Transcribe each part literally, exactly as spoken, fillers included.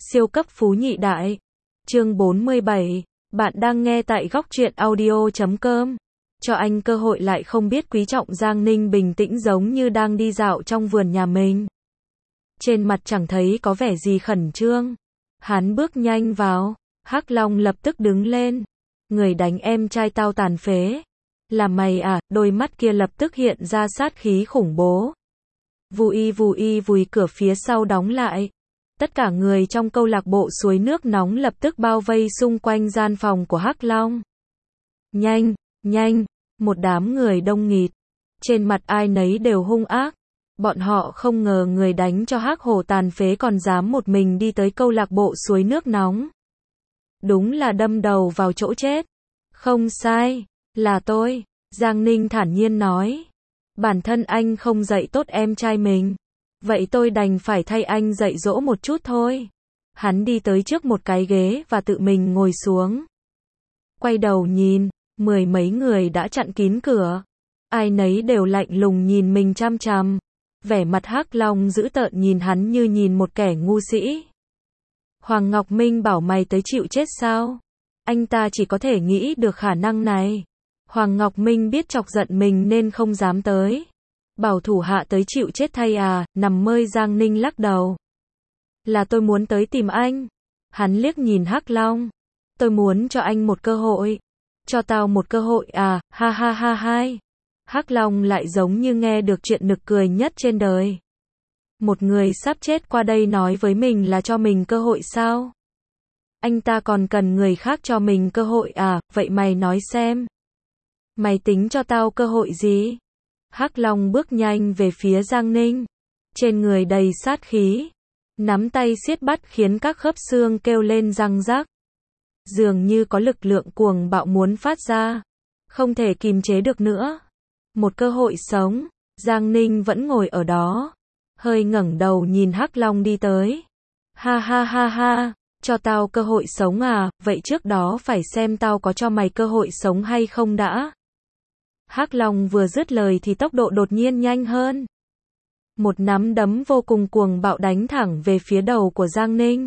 Siêu cấp phú nhị đại. Chương bốn mươi bảy. Bạn đang nghe tại góc truyện audio chấm com. Cho anh cơ hội lại không biết quý trọng. Giang Ninh bình tĩnh giống như đang đi dạo trong vườn nhà mình. Trên mặt chẳng thấy có vẻ gì khẩn trương. Hắn bước nhanh vào. Hắc Long lập tức đứng lên. Người đánh em trai tao tàn phế. Là mày à? Đôi mắt kia lập tức hiện ra sát khí khủng bố. Vùi vùi vùi, cửa phía sau đóng lại. Tất cả người trong câu lạc bộ suối nước nóng lập tức bao vây xung quanh gian phòng của Hắc Long. Nhanh, nhanh, một đám người đông nghịt. Trên mặt ai nấy đều hung ác. Bọn họ không ngờ người đánh cho Hắc Hổ tàn phế còn dám một mình đi tới câu lạc bộ suối nước nóng. Đúng là đâm đầu vào chỗ chết. Không sai, là tôi, Giang Ninh thản nhiên nói. Bản thân anh không dạy tốt em trai mình. Vậy tôi đành phải thay anh dạy dỗ một chút thôi. Hắn đi tới trước một cái ghế và tự mình ngồi xuống. Quay đầu nhìn, mười mấy người đã chặn kín cửa. Ai nấy đều lạnh lùng nhìn mình chăm chăm. Vẻ mặt Hắc Long dữ tợn nhìn hắn như nhìn một kẻ ngu sĩ. Hoàng Ngọc Minh bảo mày tới chịu chết sao? Anh ta chỉ có thể nghĩ được khả năng này. Hoàng Ngọc Minh biết chọc giận mình nên không dám tới. Bảo thủ hạ tới chịu chết thay à? Nằm mơ. Giang Ninh lắc đầu. Là tôi muốn tới tìm anh. Hắn liếc nhìn Hắc Long. Tôi muốn cho anh một cơ hội. Cho tao một cơ hội à? Ha ha ha hai. Hắc Long lại giống như nghe được chuyện nực cười nhất trên đời. Một người sắp chết qua đây nói với mình là cho mình cơ hội sao? Anh ta còn cần người khác cho mình cơ hội à? Vậy mày nói xem. Mày tính cho tao cơ hội gì? Hắc Long bước nhanh về phía Giang Ninh. Trên người đầy sát khí. Nắm tay siết bắt khiến các khớp xương kêu lên răng rắc. Dường như có lực lượng cuồng bạo muốn phát ra. Không thể kìm chế được nữa. Một cơ hội sống. Giang Ninh vẫn ngồi ở đó. Hơi ngẩng đầu nhìn Hắc Long đi tới. Ha ha ha ha. Cho tao cơ hội sống à? Vậy trước đó phải xem tao có cho mày cơ hội sống hay không đã. Hắc Long vừa dứt lời thì tốc độ đột nhiên nhanh hơn. Một nắm đấm vô cùng cuồng bạo đánh thẳng về phía đầu của Giang Ninh.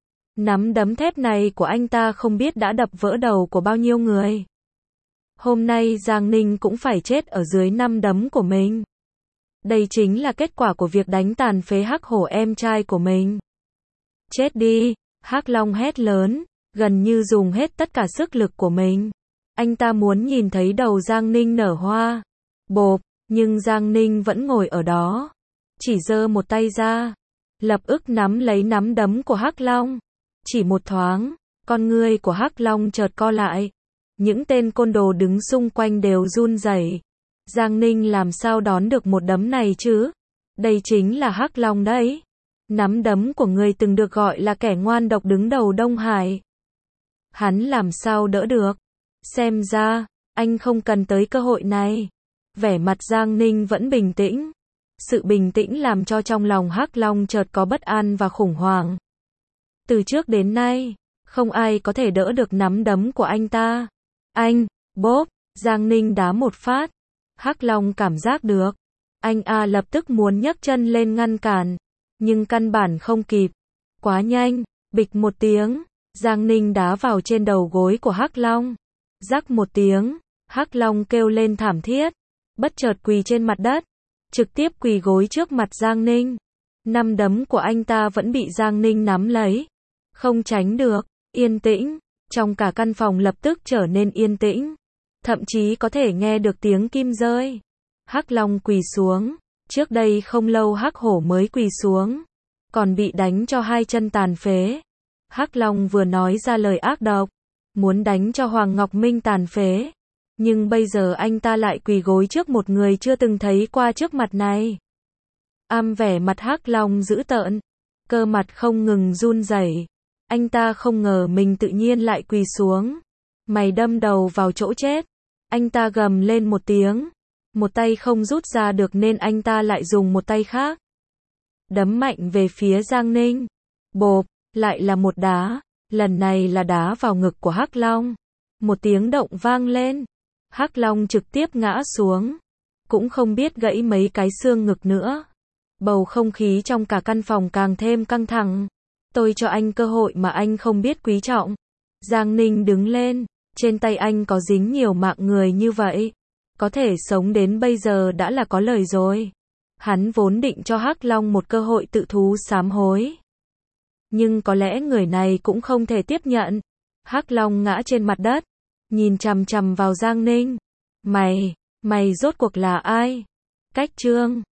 Nắm đấm thép này của anh ta không biết đã đập vỡ đầu của bao nhiêu người. Hôm nay Giang Ninh cũng phải chết ở dưới nắm đấm của mình. Đây chính là kết quả của việc đánh tàn phế Hắc Hổ em trai của mình. Chết đi, Hắc Long hét lớn, gần như dùng hết tất cả sức lực của mình. Anh ta muốn nhìn thấy đầu Giang Ninh nở hoa. Bộp, nhưng Giang Ninh vẫn ngồi ở đó. Chỉ giơ một tay ra. Lập ức nắm lấy nắm đấm của Hắc Long. Chỉ một thoáng, con ngươi của Hắc Long chợt co lại. Những tên côn đồ đứng xung quanh đều run rẩy. Giang Ninh làm sao đón được một đấm này chứ? Đây chính là Hắc Long đấy. Nắm đấm của người từng được gọi là kẻ ngoan độc đứng đầu Đông Hải. Hắn làm sao đỡ được? Xem ra, anh không cần tới cơ hội này. Vẻ mặt Giang Ninh vẫn bình tĩnh. Sự bình tĩnh làm cho trong lòng Hắc Long chợt có bất an và khủng hoảng. Từ trước đến nay, không ai có thể đỡ được nắm đấm của anh ta. Anh, bốp, Giang Ninh đá một phát. Hắc Long cảm giác được. Anh a lập tức muốn nhấc chân lên ngăn cản. Nhưng căn bản không kịp. Quá nhanh, bịch một tiếng. Giang Ninh đá vào trên đầu gối của Hắc Long. Rắc một tiếng, Hắc Long kêu lên thảm thiết, bất chợt quỳ trên mặt đất, trực tiếp quỳ gối trước mặt Giang Ninh. Nắm đấm của anh ta vẫn bị Giang Ninh nắm lấy, không tránh được. Yên tĩnh, trong cả căn phòng lập tức trở nên yên tĩnh, thậm chí có thể nghe được tiếng kim rơi. Hắc Long quỳ xuống, trước đây không lâu Hắc Hổ mới quỳ xuống, còn bị đánh cho hai chân tàn phế. Hắc Long vừa nói ra lời ác độc, muốn đánh cho Hoàng Ngọc Minh tàn phế. Nhưng bây giờ anh ta lại quỳ gối trước một người chưa từng thấy qua trước mặt này. Am vẻ mặt Hắc Long dữ tợn, cơ mặt không ngừng run rẩy. Anh ta không ngờ mình tự nhiên lại quỳ xuống. Mày đâm đầu vào chỗ chết. Anh ta gầm lên một tiếng. Một tay không rút ra được nên anh ta lại dùng một tay khác. Đấm mạnh về phía Giang Ninh. Bộp, lại là một đá. Lần này là đá vào ngực của Hắc Long. Một tiếng động vang lên. Hắc Long trực tiếp ngã xuống. Cũng không biết gãy mấy cái xương ngực nữa. Bầu không khí trong cả căn phòng càng thêm căng thẳng. Tôi cho anh cơ hội mà anh không biết quý trọng. Giang Ninh đứng lên, trên tay anh có dính nhiều mạng người như vậy. Có thể sống đến bây giờ đã là có lời rồi. Hắn vốn định cho Hắc Long một cơ hội tự thú sám hối. Nhưng có lẽ người này cũng không thể tiếp nhận. Hắc Long ngã trên mặt đất, nhìn chằm chằm vào Giang Ninh. Mày, mày rốt cuộc là ai? Cách Trương